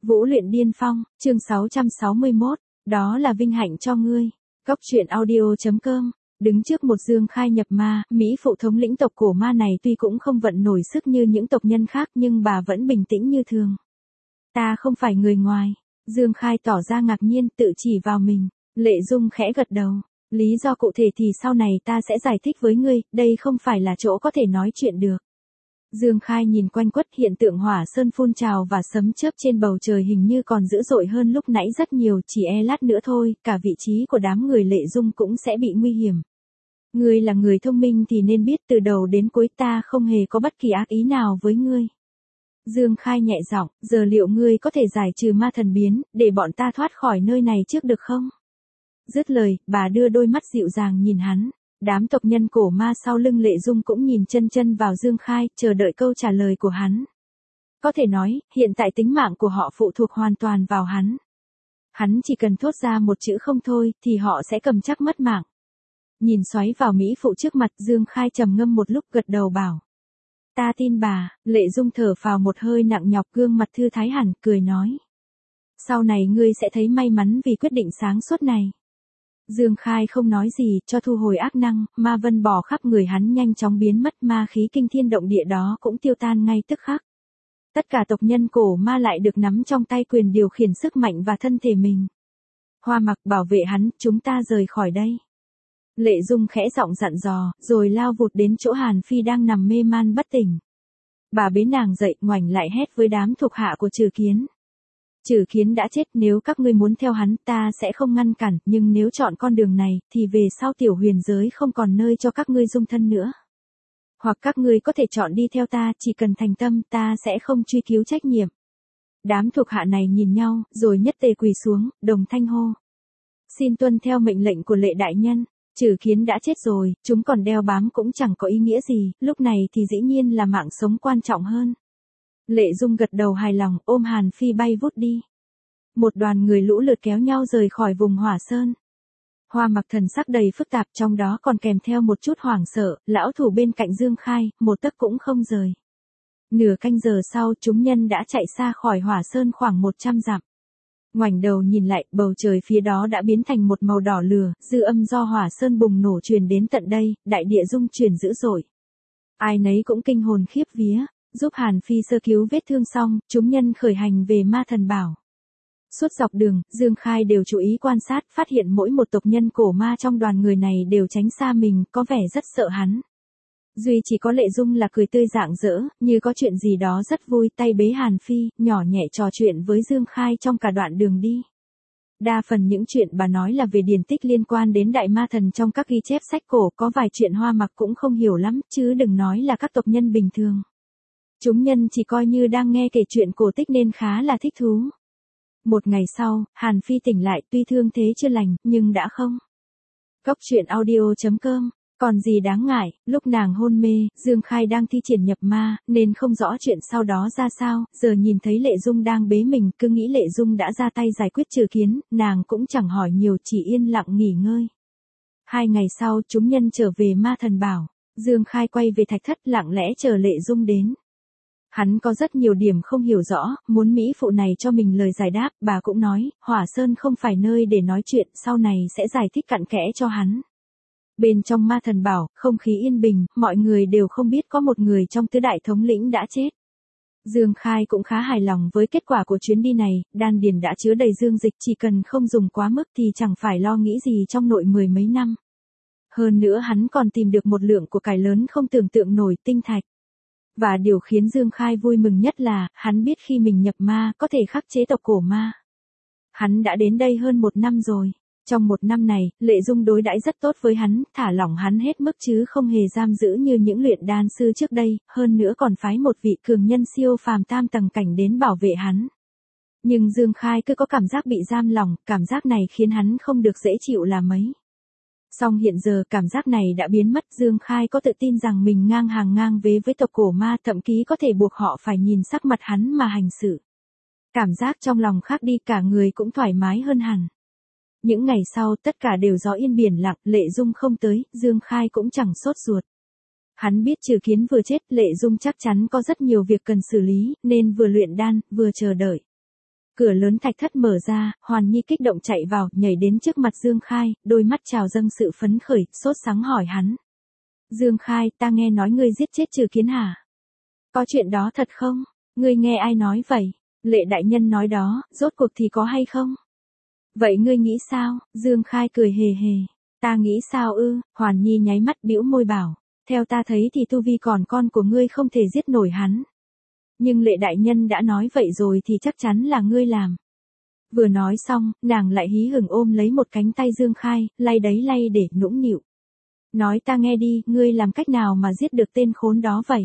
Vũ luyện điên phong, chương 661, đó là vinh hạnh cho ngươi. Cốc truyện audio.com. Đứng trước một Dương Khai nhập ma, Mỹ phụ thống lĩnh tộc cổ ma này tuy cũng không vận nổi sức như những tộc nhân khác nhưng bà vẫn bình tĩnh như thường. Ta không phải người ngoài. Dương Khai tỏ ra ngạc nhiên tự chỉ vào mình. Lệ Dung khẽ gật đầu. Lý do cụ thể thì sau này ta sẽ giải thích với ngươi, đây không phải là chỗ có thể nói chuyện được. Dương Khai nhìn quanh quất, hiện tượng hỏa sơn phun trào và sấm chớp trên bầu trời hình như còn dữ dội hơn lúc nãy rất nhiều, chỉ lát nữa thôi, cả vị trí của đám người Lệ Dung cũng sẽ bị nguy hiểm. Ngươi là người thông minh thì nên biết từ đầu đến cuối ta không hề có bất kỳ ác ý nào với ngươi. Dương Khai nhẹ giọng, giờ liệu ngươi có thể giải trừ ma thần biến, để bọn ta thoát khỏi nơi này trước được không? Dứt lời, bà đưa đôi mắt dịu dàng nhìn hắn. Đám tộc nhân cổ ma sau lưng Lệ Dung cũng nhìn chân chân vào Dương Khai, chờ đợi câu trả lời của hắn. Có thể nói, hiện tại tính mạng của họ phụ thuộc hoàn toàn vào hắn. Hắn chỉ cần thốt ra một chữ không thôi, thì họ sẽ cầm chắc mất mạng. Nhìn xoáy vào Mỹ phụ trước mặt, Dương Khai trầm ngâm một lúc gật đầu bảo. Ta tin bà. Lệ Dung thở phào một hơi nặng nhọc, gương mặt thư thái hẳn, cười nói. Sau này ngươi sẽ thấy may mắn vì quyết định sáng suốt này. Dương Khai không nói gì, cho thu hồi ác năng, ma vân bò khắp người hắn nhanh chóng biến mất, ma khí kinh thiên động địa đó cũng tiêu tan ngay tức khắc. Tất cả tộc nhân cổ ma lại được nắm trong tay quyền điều khiển sức mạnh và thân thể mình. Hoa Mặc bảo vệ hắn, chúng ta rời khỏi đây. Lệ Dung khẽ giọng dặn dò, rồi lao vụt đến chỗ Hàn Phi đang nằm mê man bất tỉnh. Bà bế nàng dậy, ngoảnh lại hét với đám thuộc hạ của Trừ Kiến. Trừ Kiến đã chết, nếu các ngươi muốn theo hắn ta sẽ không ngăn cản, nhưng nếu chọn con đường này, thì về sau tiểu huyền giới không còn nơi cho các ngươi dung thân nữa. Hoặc các ngươi có thể chọn đi theo ta, chỉ cần thành tâm ta sẽ không truy cứu trách nhiệm. Đám thuộc hạ này nhìn nhau, rồi nhất tề quỳ xuống, đồng thanh hô. Xin tuân theo mệnh lệnh của Lệ đại nhân. Trừ Kiến đã chết rồi, chúng còn đeo bám cũng chẳng có ý nghĩa gì, lúc này thì dĩ nhiên là mạng sống quan trọng hơn. Lệ Dung gật đầu hài lòng, ôm Hàn Phi bay vút đi. Một đoàn người lũ lượt kéo nhau rời khỏi vùng hỏa sơn. Hoa Mặc thần sắc đầy phức tạp, trong đó còn kèm theo một chút hoảng sợ, lão thủ bên cạnh Dương Khai, một tấc cũng không rời. Nửa canh giờ sau, chúng nhân đã chạy xa khỏi hỏa sơn khoảng 100 dặm. Ngoảnh đầu nhìn lại, bầu trời phía đó đã biến thành một màu đỏ lửa, dư âm do hỏa sơn bùng nổ truyền đến tận đây, đại địa rung chuyển dữ dội. Ai nấy cũng kinh hồn khiếp vía. Giúp Hàn Phi sơ cứu vết thương xong, chúng nhân khởi hành về ma thần bảo. Suốt dọc đường, Dương Khai đều chú ý quan sát, phát hiện mỗi một tộc nhân cổ ma trong đoàn người này đều tránh xa mình, có vẻ rất sợ hắn. Duy chỉ có Lệ Dung là cười tươi rạng rỡ, như có chuyện gì đó rất vui, tay bế Hàn Phi, nhỏ nhẹ trò chuyện với Dương Khai trong cả đoạn đường đi. Đa phần những chuyện bà nói là về điển tích liên quan đến đại ma thần trong các ghi chép sách cổ, có vài chuyện Hoa Mặc cũng không hiểu lắm, chứ đừng nói là các tộc nhân bình thường. Chúng nhân chỉ coi như đang nghe kể chuyện cổ tích nên khá là thích thú. Một ngày sau, Hàn Phi tỉnh lại, tuy thương thế chưa lành, nhưng đã không. Cốc truyện audio.com. Còn gì đáng ngại, lúc nàng hôn mê, Dương Khai đang thi triển nhập ma, nên không rõ chuyện sau đó ra sao, giờ nhìn thấy Lệ Dung đang bế mình, cứ nghĩ Lệ Dung đã ra tay giải quyết Trừ Kiến, nàng cũng chẳng hỏi nhiều, chỉ yên lặng nghỉ ngơi. 2 ngày sau, chúng nhân trở về ma thần bảo, Dương Khai quay về thạch thất lặng lẽ chờ Lệ Dung đến. Hắn có rất nhiều điểm không hiểu rõ, muốn Mỹ phụ này cho mình lời giải đáp, bà cũng nói, Hỏa Sơn không phải nơi để nói chuyện, sau này sẽ giải thích cặn kẽ cho hắn. Bên trong ma thần bảo, không khí yên bình, mọi người đều không biết có một người trong tứ đại thống lĩnh đã chết. Dương Khai cũng khá hài lòng với kết quả của chuyến đi này, đan điền đã chứa đầy dương dịch, chỉ cần không dùng quá mức thì chẳng phải lo nghĩ gì trong nội 10 mấy năm. Hơn nữa hắn còn tìm được một lượng của cải lớn không tưởng tượng nổi, tinh thạch. Và điều khiến Dương Khai vui mừng nhất là, hắn biết khi mình nhập ma, có thể khắc chế tộc cổ ma. Hắn đã đến đây hơn 1 năm rồi. Trong 1 năm này, Lệ Dung đối đãi rất tốt với hắn, thả lỏng hắn hết mức chứ không hề giam giữ như những luyện đan sư trước đây, hơn nữa còn phái một vị cường nhân siêu phàm tam tầng cảnh đến bảo vệ hắn. Nhưng Dương Khai cứ có cảm giác bị giam lòng, cảm giác này khiến hắn không được dễ chịu là mấy. Song hiện giờ cảm giác này đã biến mất, Dương Khai có tự tin rằng mình ngang hàng ngang vế với tộc cổ ma, thậm chí có thể buộc họ phải nhìn sắc mặt hắn mà hành xử. Cảm giác trong lòng khác đi, cả người cũng thoải mái hơn hẳn. Những ngày sau tất cả đều gió yên biển lặng, Lệ Dung không tới, Dương Khai cũng chẳng sốt ruột. Hắn biết Trừ Kiến vừa chết, Lệ Dung chắc chắn có rất nhiều việc cần xử lý, nên vừa luyện đan, vừa chờ đợi. Cửa lớn thạch thất mở ra, Hoàn Nhi kích động chạy vào, nhảy đến trước mặt Dương Khai, đôi mắt trào dâng sự phấn khởi, sốt sắng hỏi hắn. Dương Khai, ta nghe nói ngươi giết chết Trừ Kiến hả? Có chuyện đó thật không? Ngươi nghe ai nói vậy? Lệ đại nhân nói đó, rốt cuộc thì có hay không? Vậy ngươi nghĩ sao? Dương Khai cười hề hề. Ta nghĩ sao ư? Hoàn Nhi nháy mắt bĩu môi bảo. Theo ta thấy thì tu vi còn con của ngươi không thể giết nổi hắn. Nhưng lệ đại nhân đã nói vậy rồi thì chắc chắn là ngươi làm. Vừa nói xong, nàng lại hí hửng ôm lấy một cánh tay Dương Khai, lay đấy lay để nũng nịu. Nói ta nghe đi, ngươi làm cách nào mà giết được tên khốn đó vậy?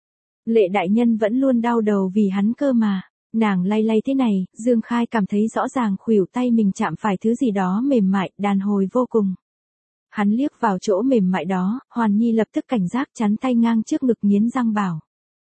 Lệ đại nhân vẫn luôn đau đầu vì hắn cơ mà. Nàng lay lay thế này, Dương Khai cảm thấy rõ ràng khuỷu tay mình chạm phải thứ gì đó mềm mại, đàn hồi vô cùng. Hắn liếc vào chỗ mềm mại đó, Hoàn Nhi lập tức cảnh giác chắn tay ngang trước ngực nghiến răng bảo.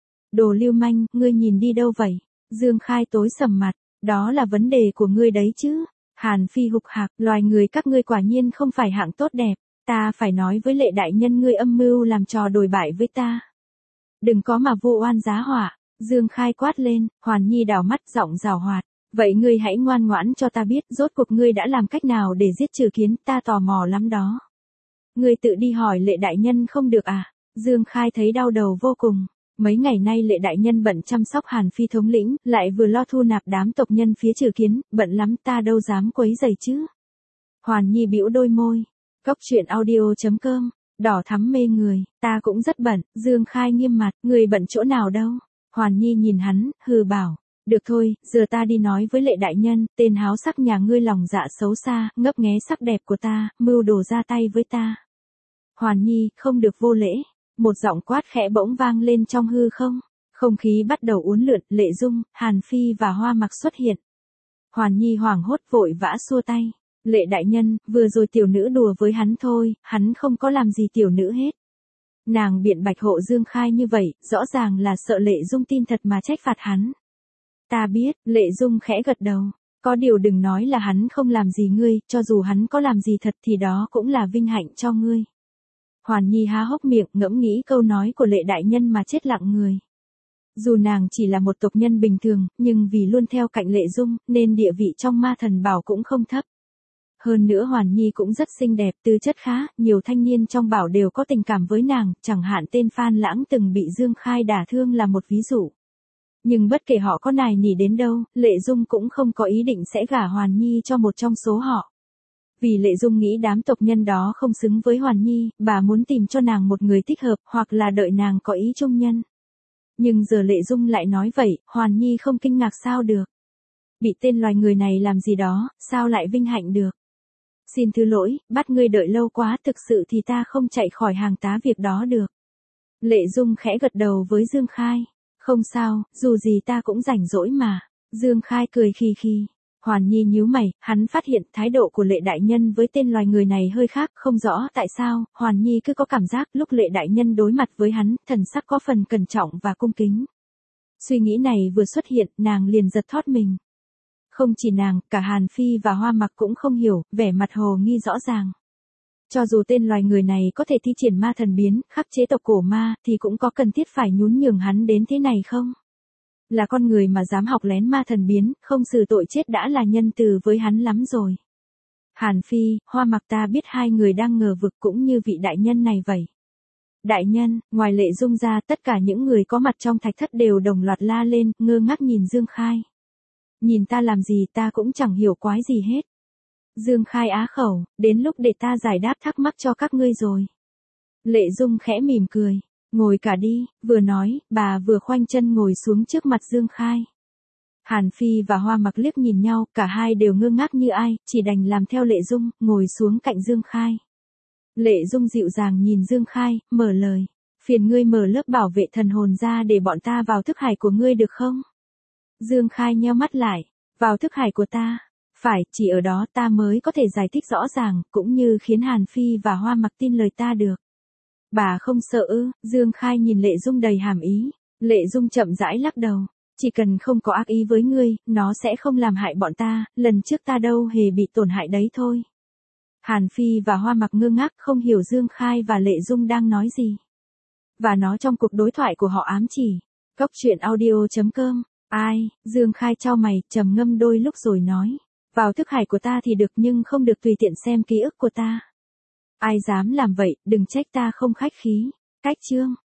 Đồ lưu manh, ngươi nhìn đi đâu vậy? Dương Khai tối sầm mặt, đó là vấn đề của ngươi đấy chứ. Hàn Phi hục hạc, loài người các ngươi quả nhiên không phải hạng tốt đẹp. Ta phải nói với lệ đại nhân ngươi âm mưu làm trò đồi bại với ta. Đừng có mà vô oan giá họa. Dương Khai quát lên, Hoàn Nhi đảo mắt giọng giảo hoạt. Vậy ngươi hãy ngoan ngoãn cho ta biết rốt cuộc ngươi đã làm cách nào để giết Trừ Kiến, ta tò mò lắm đó. Ngươi tự đi hỏi lệ đại nhân không được à? Dương Khai thấy đau đầu vô cùng. Mấy ngày nay lệ đại nhân bận chăm sóc Hàn Phi thống lĩnh, lại vừa lo thu nạp đám tộc nhân phía Trừ Kiến, bận lắm ta đâu dám quấy rầy chứ. Hoàn Nhi bĩu đôi môi. Cốc truyện audio.com, đỏ thắm mê người, ta cũng rất bận. Dương Khai nghiêm mặt, người bận chỗ nào đâu? Hoàn Nhi nhìn hắn, hừ bảo. Được thôi, giờ ta đi nói với lệ đại nhân, tên háo sắc nhà ngươi lòng dạ xấu xa, ngấp nghé sắc đẹp của ta, mưu đồ ra tay với ta. Hoàn Nhi, không được vô lễ. Một giọng quát khẽ bỗng vang lên trong hư không. Không khí bắt đầu uốn lượn, Lệ Dung, Hàn Phi và Hoa Mặc xuất hiện. Hoàn Nhi hoảng hốt vội vã xua tay. Lệ đại nhân, vừa rồi tiểu nữ đùa với hắn thôi, hắn không có làm gì tiểu nữ hết. Nàng biện bạch hộ Dương Khai như vậy, rõ ràng là sợ Lệ Dung tin thật mà trách phạt hắn. Ta biết, Lệ Dung khẽ gật đầu. Có điều đừng nói là hắn không làm gì ngươi, cho dù hắn có làm gì thật thì đó cũng là vinh hạnh cho ngươi. Hoàn Nhi há hốc miệng ngẫm nghĩ câu nói của lệ đại nhân mà chết lặng người. Dù nàng chỉ là một tộc nhân bình thường, nhưng vì luôn theo cạnh Lệ Dung, nên địa vị trong ma thần bảo cũng không thấp. Hơn nữa Hoàn Nhi cũng rất xinh đẹp, tư chất khá, nhiều thanh niên trong bảo đều có tình cảm với nàng, chẳng hạn tên Phan Lãng từng bị Dương Khai đả thương là một ví dụ. Nhưng bất kể họ có nài nỉ đến đâu, Lệ Dung cũng không có ý định sẽ gả Hoàn Nhi cho một trong số họ. Vì Lệ Dung nghĩ đám tộc nhân đó không xứng với Hoàn Nhi, bà muốn tìm cho nàng một người thích hợp, hoặc là đợi nàng có ý chung nhân. Nhưng giờ Lệ Dung lại nói vậy, Hoàn Nhi không kinh ngạc sao được. Bị tên loài người này làm gì đó, sao lại vinh hạnh được. Xin thứ lỗi, bắt ngươi đợi lâu quá, thực sự thì ta không chạy khỏi hàng tá việc đó được. Lệ Dung khẽ gật đầu với Dương Khai. Không sao, dù gì ta cũng rảnh rỗi mà. Dương Khai cười khì khì. Hoàn Nhi nhíu mày, hắn phát hiện thái độ của Lệ đại nhân với tên loài người này hơi khác, không rõ tại sao, Hoàn Nhi cứ có cảm giác lúc Lệ đại nhân đối mặt với hắn, thần sắc có phần cẩn trọng và cung kính. Suy nghĩ này vừa xuất hiện, nàng liền giật thót mình. Không chỉ nàng, cả Hàn Phi và Hoa Mặc cũng không hiểu, vẻ mặt hồ nghi rõ ràng. Cho dù tên loài người này có thể thi triển ma thần biến, khắc chế tộc cổ ma, thì cũng có cần thiết phải nhún nhường hắn đến thế này không? Là con người mà dám học lén ma thần biến, không xử tội chết đã là nhân từ với hắn lắm rồi. Hàn Phi, Hoa Mặc ta biết hai người đang ngờ vực cũng như vị đại nhân này vậy. Đại nhân, ngoài Lệ Dung ra tất cả những người có mặt trong thạch thất đều đồng loạt la lên, ngơ ngác nhìn Dương Khai. Nhìn ta làm gì ta cũng chẳng hiểu quái gì hết. Dương Khai á khẩu, đến lúc để ta giải đáp thắc mắc cho các ngươi rồi. Lệ Dung khẽ mỉm cười. Ngồi cả đi, vừa nói, bà vừa khoanh chân ngồi xuống trước mặt Dương Khai. Hàn Phi và Hoa Mặc liếc nhìn nhau, cả hai đều ngơ ngác như ai, chỉ đành làm theo Lệ Dung, ngồi xuống cạnh Dương Khai. Lệ Dung dịu dàng nhìn Dương Khai, mở lời. Phiền ngươi mở lớp bảo vệ thần hồn ra để bọn ta vào thức hải của ngươi được không? Dương Khai nheo mắt lại. Vào thức hải của ta? Phải, chỉ ở đó ta mới có thể giải thích rõ ràng, cũng như khiến Hàn Phi và Hoa Mặc tin lời ta được. Bà không sợ ư? Dương Khai nhìn Lệ Dung đầy hàm ý. Lệ Dung chậm rãi lắc đầu. Chỉ cần không có ác ý với ngươi, nó sẽ không làm hại bọn ta, lần trước ta đâu hề bị tổn hại đấy thôi. Hàn Phi và Hoa Mặc ngơ ngác không hiểu Dương Khai và Lệ Dung đang nói gì. Và nó trong cuộc đối thoại của họ ám chỉ. Cốc truyện audio.com Ai, Dương Khai chau mày, trầm ngâm đôi lúc rồi nói. Vào thức hải của ta thì được nhưng không được tùy tiện xem ký ức của ta. Ai dám làm vậy, đừng trách ta không khách khí. Cách chương